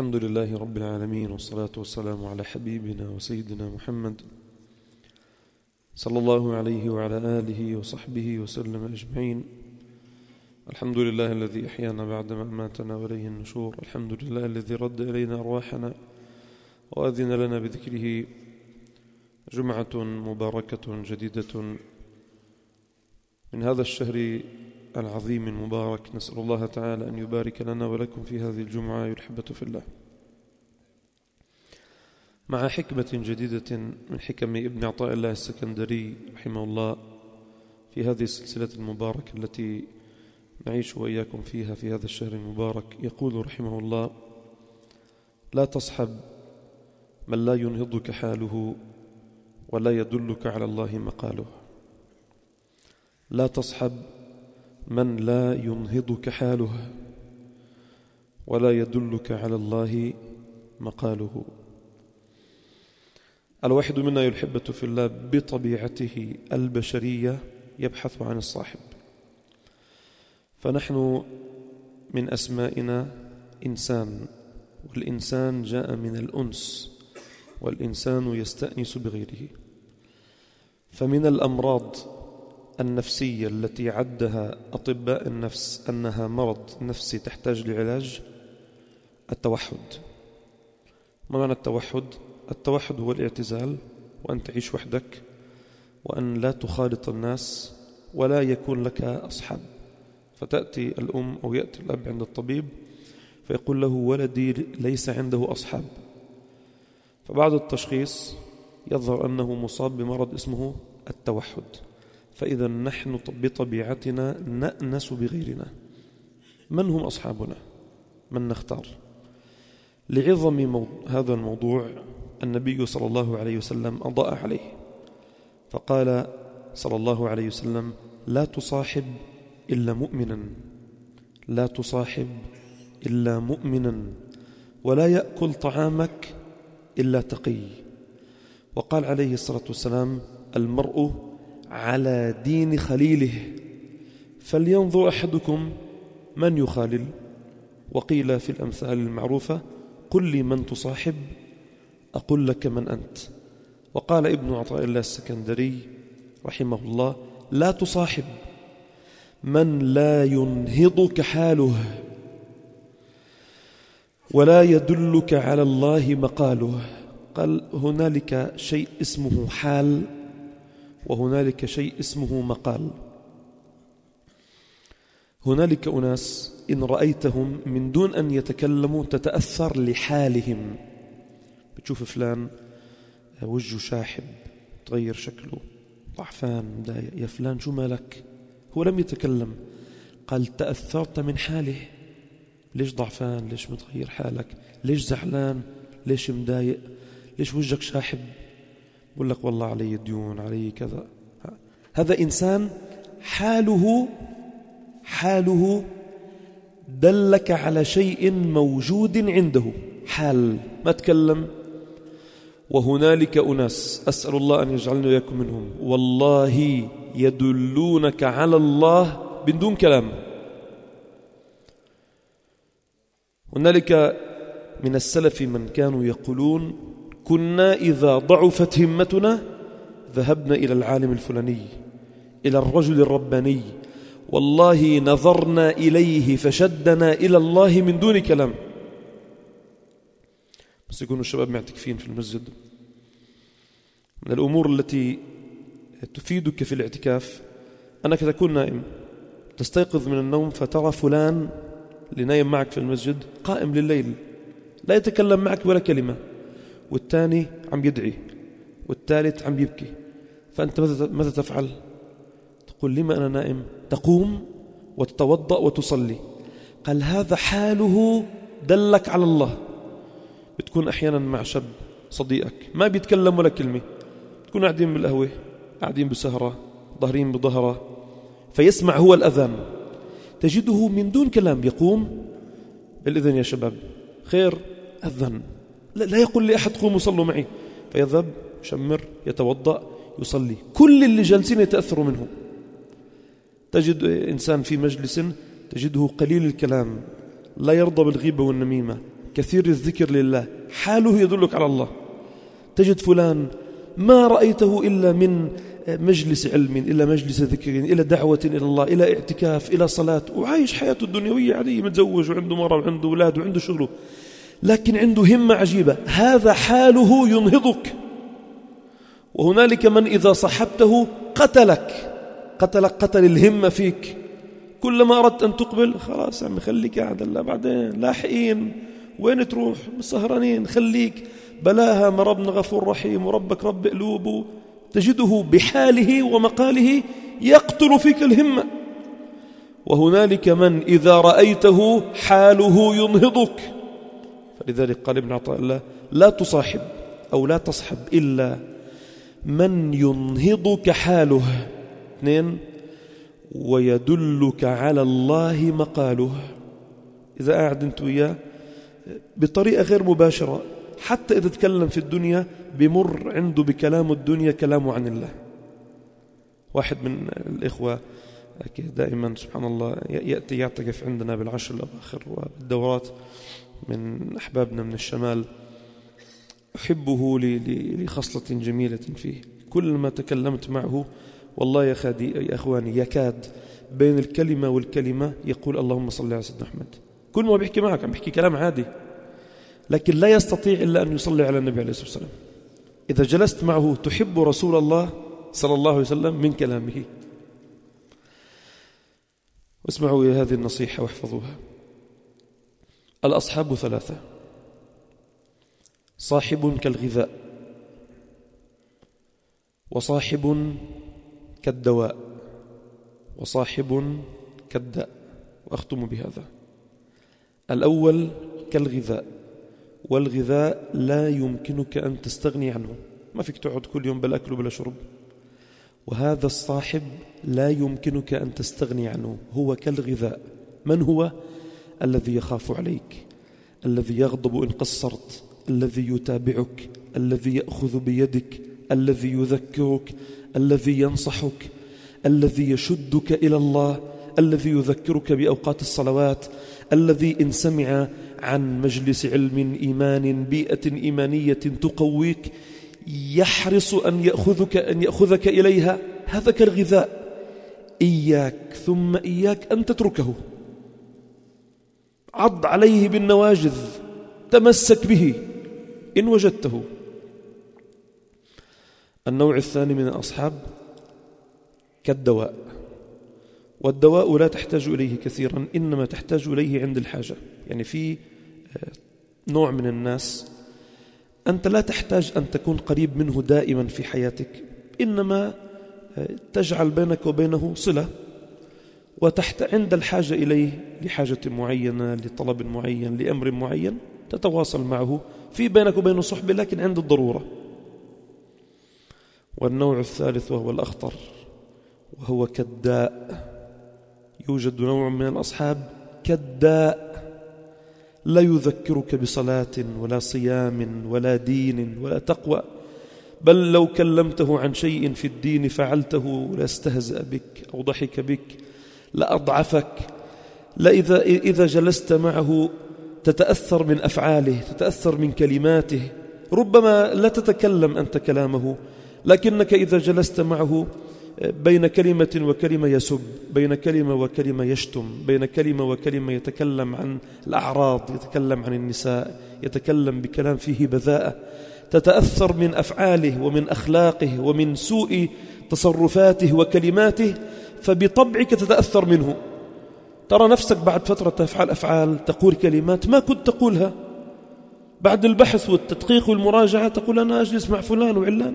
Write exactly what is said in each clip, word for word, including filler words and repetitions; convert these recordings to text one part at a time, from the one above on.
الحمد لله رب العالمين، والصلاة والسلام على حبيبنا وسيدنا محمد صلى الله عليه وعلى آله وصحبه وسلم أجمعين. الحمد لله الذي أحيانا بعدما أماتنا وإليه النشور. الحمد لله الذي رد إلينا أرواحنا وأذن لنا بذكره. جمعة مباركة جديدة من هذا الشهر العظيم المبارك. نسأل الله تعالى أن يبارك لنا ولكم في هذه الجمعة الحبة في الله، مع حكمة جديدة من حكم ابن عطاء الله السكندري رحمه الله في هذه السلسلة المباركة التي نعيش وإياكم فيها في هذا الشهر المبارك. يقول رحمه الله: لا تصحب من لا ينهضك حاله ولا يدلك على الله مقاله. لا تصحب من لا ينهضك حاله ولا يدلك على الله مقاله. الواحد منا يحبة في الله بطبيعته البشرية يبحث عن الصاحب، فنحن من أسمائنا إنسان، والإنسان جاء من الأنس، والإنسان يستأنس بغيره. فمن الأمراض النفسية التي عدها أطباء النفس أنها مرض نفسي تحتاج لعلاج التوحد. ما معنى التوحد؟ التوحد هو الاعتزال، وأن تعيش وحدك، وأن لا تخالط الناس، ولا يكون لك أصحاب. فتأتي الأم أو يأتي الأب عند الطبيب فيقول له: ولدي ليس عنده أصحاب. فبعد التشخيص يظهر أنه مصاب بمرض اسمه التوحد. فإذا نحن بطبيعتنا نأنس بغيرنا. من هم أصحابنا؟ من نختار؟ لعظم مو... هذا الموضوع النبي صلى الله عليه وسلم أضاء عليه، فقال صلى الله عليه وسلم: لا تصاحب إلا مؤمنا، لا تصاحب إلا مؤمنا، ولا يأكل طعامك إلا تقي. وقال عليه الصلاة والسلام: المرء على دين خليله، فلينظر أحدكم من يخالل. وقيل في الأمثال المعروفة: قل لي من تصاحب أقول لك من أنت. وقال ابن عطاء الله السكندري رحمه الله: لا تصاحب من لا ينهضك حاله ولا يدلك على الله مقاله. قال: هنالك شيء اسمه حال، وهنالك شيء اسمه مقال. هنالك أناس إن رأيتهم من دون أن يتكلموا تتأثر لحالهم. بتشوف فلان وجهه شاحب، تغير شكله، ضعفان، مضايق، يا فلان شو مالك؟ هو لم يتكلم، قال: تأثرت من حاله. ليش ضعفان؟ ليش متغير حالك؟ ليش زعلان؟ ليش مضايق؟ ليش وجهك شاحب؟ بقول لك: والله علي ديون، علي كذا. هذا إنسان حاله حاله دلك على شيء موجود عنده، حال، ما تكلم. وهنالك أناس أسأل الله أن يجعلنا وإياكم منهم، والله يدلونك على الله بدون كلام. هنالك من السلف من كانوا يقولون: كنا إذا ضعفت همتنا ذهبنا إلى العالم الفلاني، إلى الرجل الرباني، والله نظرنا إليه فشدنا إلى الله من دون كلام. بس يكونوا الشباب معتكفين في المسجد. من الأمور التي تفيدك في الاعتكاف أنك تكون نائم، تستيقظ من النوم فترى فلان اللي نايم معك في المسجد قائم لليل لا يتكلم معك ولا كلمة، والثاني عم يدعي، والثالث عم يبكي. فأنت ماذا تفعل؟ تقول: لما أنا نائم؟ تقوم وتتوضأ وتصلي. قال: هذا حاله دلك على الله. بتكون أحيانا مع شاب صديقك ما بيتكلم ولا كلمة، تكون قاعدين بالقهوة، قاعدين بسهرة، ظهرين بظهرة، فيسمع هو الأذان، تجده من دون كلام يقوم: بالإذن يا شباب، خير، أذن. لا يقول لأحد: قوموا صلوا معي. فيذهب، يشمر، يتوضأ، يصلي. كل اللي جالسين يتأثروا منه. تجد إنسان في مجلس تجده قليل الكلام، لا يرضى بالغيبة والنميمة، كثير الذكر لله، حاله يدلك على الله. تجد فلان ما رأيته إلا من مجلس علم، إلى مجلس ذكر، إلى دعوة إلى الله، إلى اعتكاف، إلى صلاة، وعايش حياته الدنيوية عادية، متزوج وعنده مرة وعنده أولاد وعنده شغله، لكن عنده همة عجيبة. هذا حاله ينهضك. وهنالك من إذا صحبته قتلك قتلك قتل الهمة فيك. كلما أردت أن تقبل، خلاص يا عمي خليك قاعد، لا بعدين لاحقين، وين تروح؟ مسهرانين، خليك بلاها، ما ربنا غفور رحيم وربك رب قلوبه. تجده بحاله ومقاله يقتل فيك الهمة. وهنالك من إذا رأيته حاله ينهضك. فلذلك قال ابن عطاء الله: لا تصاحب أو لا تصحب إلا من ينهضك حاله. اثنين: ويدلك على الله مقاله. إذا قاعد أنت وياه بطريقة غير مباشرة، حتى إذا تكلم في الدنيا بمر عنده بكلام الدنيا كلامه عن الله. واحد من الإخوة دائما سبحان الله يأتي يعتكف عندنا بالعشر الأواخر والدورات، من أحبابنا من الشمال، أحبه لخصلة جميلة فيه. كل ما تكلمت معه والله يا خادي يا أخواني يكاد بين الكلمة والكلمة يقول اللهم صل على سيدنا محمد. كل ما بيحكي معك عم بيحكي كلام عادي، لكن لا يستطيع إلا أن يصلي على النبي عليه الصلاة والسلام. إذا جلست معه تحب رسول الله صلى الله عليه وسلم من كلامه. واسمعوا هذه النصيحة واحفظوها: الأصحاب ثلاثة: صاحب كالغذاء، وصاحب كالدواء، وصاحب كالداء. وأختم بهذا: الأول كالغذاء، والغذاء لا يمكنك أن تستغني عنه، ما فيك تقعد كل يوم بلا أكل وبلا شرب. وهذا الصاحب لا يمكنك أن تستغني عنه، هو كالغذاء. من هو؟ الذي يخاف عليك، الذي يغضب إن قصرت، الذي يتابعك، الذي يأخذ بيدك، الذي يذكرك، الذي ينصحك، الذي يشدك إلى الله، الذي يذكرك بأوقات الصلوات، الذي إن سمع عن مجلس علم إيمان، بيئة إيمانية تقويك، يحرص أن يأخذك أن يأخذك إليها. هذا كالغذاء. إياك ثم إياك أن تتركه. عض عليه بالنواجذ، تمسك به إن وجدته. النوع الثاني من الأصحاب كالدواء، والدواء لا تحتاج إليه كثيرا، إنما تحتاج إليه عند الحاجة. يعني في نوع من الناس أنت لا تحتاج أن تكون قريب منه دائما في حياتك، إنما تجعل بينك وبينه صلة، وتحت عند الحاجة إليه لحاجة معينة، لطلب معين، لأمر معين، تتواصل معه، في بينك وبينه صحبة لكن عند الضرورة. والنوع الثالث وهو الأخطر، وهو كالداء. يوجد نوع من الأصحاب كالداء، لا يذكرك بصلاة ولا صيام ولا دين ولا تقوى، بل لو كلمته عن شيء في الدين فعلته لاستهزأ بك أو ضحك بك، لأضعفك. لا إذا, إذا جلست معه تتأثر من أفعاله، تتأثر من كلماته، ربما لا تتكلم أنت كلامه، لكنك إذا جلست معه بين كلمة وكلمة يسب، بين كلمة وكلمة يشتم، بين كلمة وكلمة يتكلم عن الأعراض، يتكلم عن النساء، يتكلم بكلام فيه بذاءة، تتأثر من أفعاله ومن أخلاقه ومن سوء تصرفاته وكلماته، فبطبعك تتأثر منه. ترى نفسك بعد فترة تفعل أفعال، تقول كلمات ما كنت تقولها، بعد البحث والتدقيق والمراجعة تقول أنا أجلس مع فلان وعلان.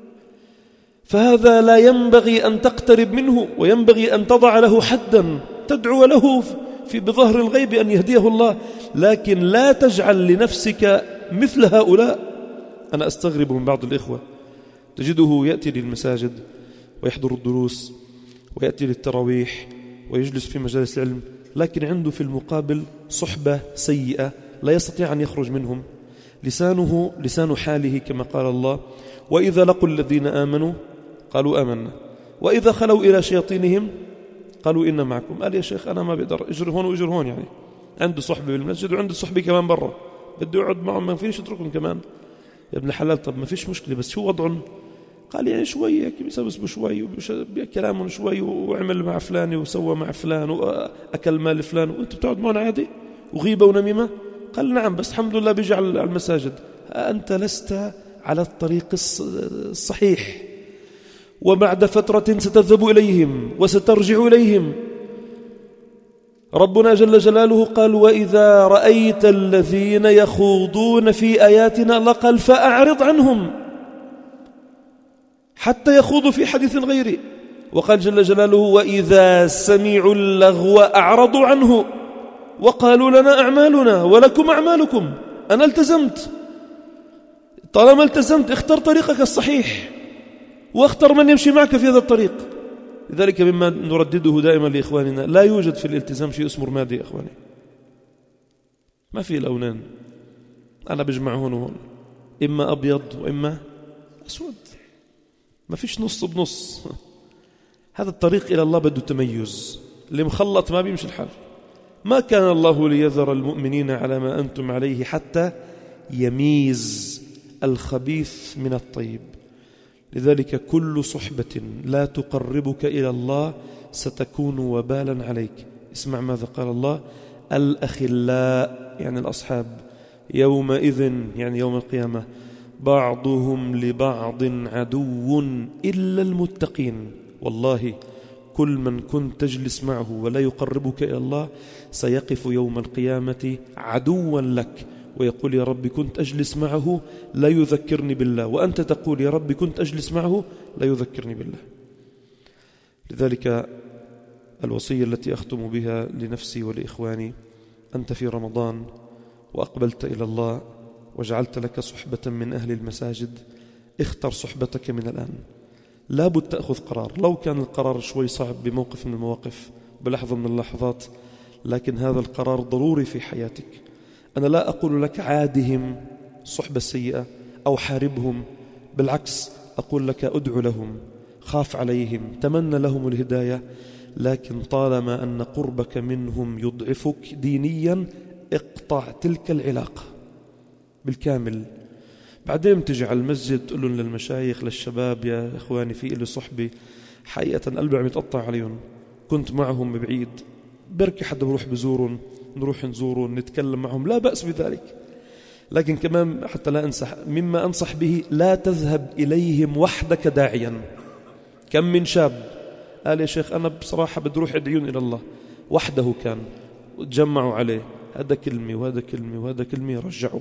فهذا لا ينبغي أن تقترب منه، وينبغي أن تضع له حدا، تدعو له في بظهر الغيب أن يهديه الله، لكن لا تجعل لنفسك مثل هؤلاء. أنا أستغرب من بعض الإخوة، تجده يأتي للمساجد ويحضر الدروس ويأتي للتراويح ويجلس في مجالس العلم، لكن عنده في المقابل صحبة سيئة لا يستطيع أن يخرج منهم. لسانه لسان حاله كما قال الله: وإذا لقوا الذين آمنوا قالوا آمنا وإذا خلوا إلى شياطينهم قالوا إنا معكم. قال يا شيخ أنا ما بقدر، اجر هون واجر هون، يعني عنده صحبة بالمسجد وعنده صحبة كمان برا، بده يقعد معهم ما فيش يتركهم كمان يا ابن الحلال. طب ما فيش مشكلة بس شو وضعهم؟ قال يعني شوي هيك بيسبسبوا شوي وكلامهم شوي وعمل مع فلان وسوى مع فلان وأكل مال فلان وأنت بتقعد معهم عادي وغيبة ونميمة؟ قال نعم بس الحمد لله بيجي على المساجد. أنت لست على الطريق الصحيح، وبعد فترة ستذهب إليهم وسترجع إليهم. ربنا جل جلاله قال وإذا رأيت الذين يخوضون في آياتنا الله قال فأعرض عنهم حتى يخوضوا في حديث غيره. وقال جل جلاله وإذا سمعوا اللغو أعرضوا عنه وقالوا لنا أعمالنا ولكم أعمالكم. أنا التزمت، طالما التزمت اختر طريقك الصحيح واختر من يمشي معك في هذا الطريق. لذلك مما نردده دائما لإخواننا لا يوجد في الالتزام شيء اسمه رمادي يا إخواني، ما في لونين، أنا بجمع هون وهون، إما أبيض وإما أسود، ما فيش نص بنص. هذا الطريق إلى الله بده تميز، اللي مخلط ما بيمشي الحال. ما كان الله ليذر المؤمنين على ما أنتم عليه حتى يميز الخبيث من الطيب. لذلك كل صحبة لا تقربك إلى الله ستكون وبالا عليك. اسمع ماذا قال الله: الأخلاء يعني الأصحاب يومئذ يعني يوم القيامة بعضهم لبعض عدو إلا المتقين. والله كل من كنت تجلس معه ولا يقربك إلى الله سيقف يوم القيامة عدوا لك ويقول يا رب كنت أجلس معه لا يذكرني بالله، وأنت تقول يا رب كنت أجلس معه لا يذكرني بالله. لذلك الوصية التي أختم بها لنفسي ولإخواني: أنت في رمضان وأقبلت إلى الله وجعلت لك صحبة من أهل المساجد، اختر صحبتك من الآن. لا بد تأخذ قرار، لو كان القرار شوي صعب بموقف من المواقف بلحظة من اللحظات، لكن هذا القرار ضروري في حياتك. أنا لا أقول لك عادهم صحبة السيئة أو حاربهم، بالعكس أقول لك أدعو لهم، خاف عليهم، تمنى لهم الهداية، لكن طالما أن قربك منهم يضعفك دينيا اقطع تلك العلاقة بالكامل. بعدين تجي على المسجد تقول لهم للمشايخ للشباب يا إخواني في إلي صحبي حقيقة قلبي عم يتقطع عليهم، كنت معهم بعيد، بركي حدا بروح بزورهم، نروح نزورهم نتكلم معهم، لا بأس بذلك. لكن كمان حتى لا أنصح مما أنصح به: لا تذهب إليهم وحدك داعيا. كم من شاب قال يا شيخ أنا بصراحة بدي أروح أدعيون إلى الله، وحده كان وتجمعوا عليه، هذا كلمة وهذا كلمة وهذا كلمة، رجعوه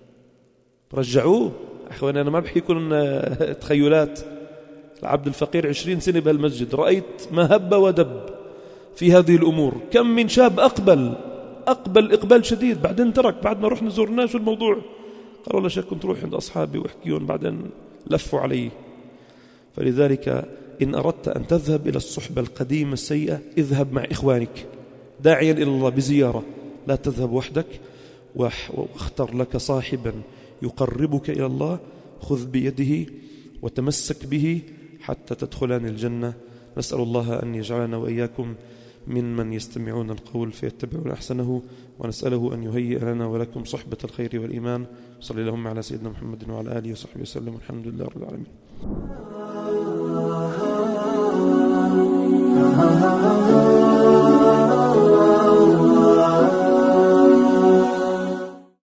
رجعوه. أخواني أنا ما بحكيكم تخيلات. العبد الفقير عشرين سنة بهالمسجد، رأيت ما هب ودب في هذه الأمور. كم من شاب أقبل أقبل إقبال شديد، بعدين ترك بعد ما رحنا زورناه شو الموضوع، قال والله شيخ كنت روح عند أصحابي وأحكيهم، بعدين لفوا علي. فلذلك إن أردت أن تذهب إلى الصحبة القديمة السيئة اذهب مع إخوانك داعيا إلى الله بزيارة، لا تذهب وحدك، واختر لك صاحبا يقربك إلى الله، خذ بيده وتمسك به حتى تدخلان الجنة. نسأل الله أن يجعلنا وإياكم ممن يستمعون القول فيتبعون أحسنه، ونسأله أن يهيئ لنا ولكم صحبة الخير والإيمان. صلى اللهم على سيدنا محمد وعلى آله وصحبه وسلم، والحمد لله رب العالمين.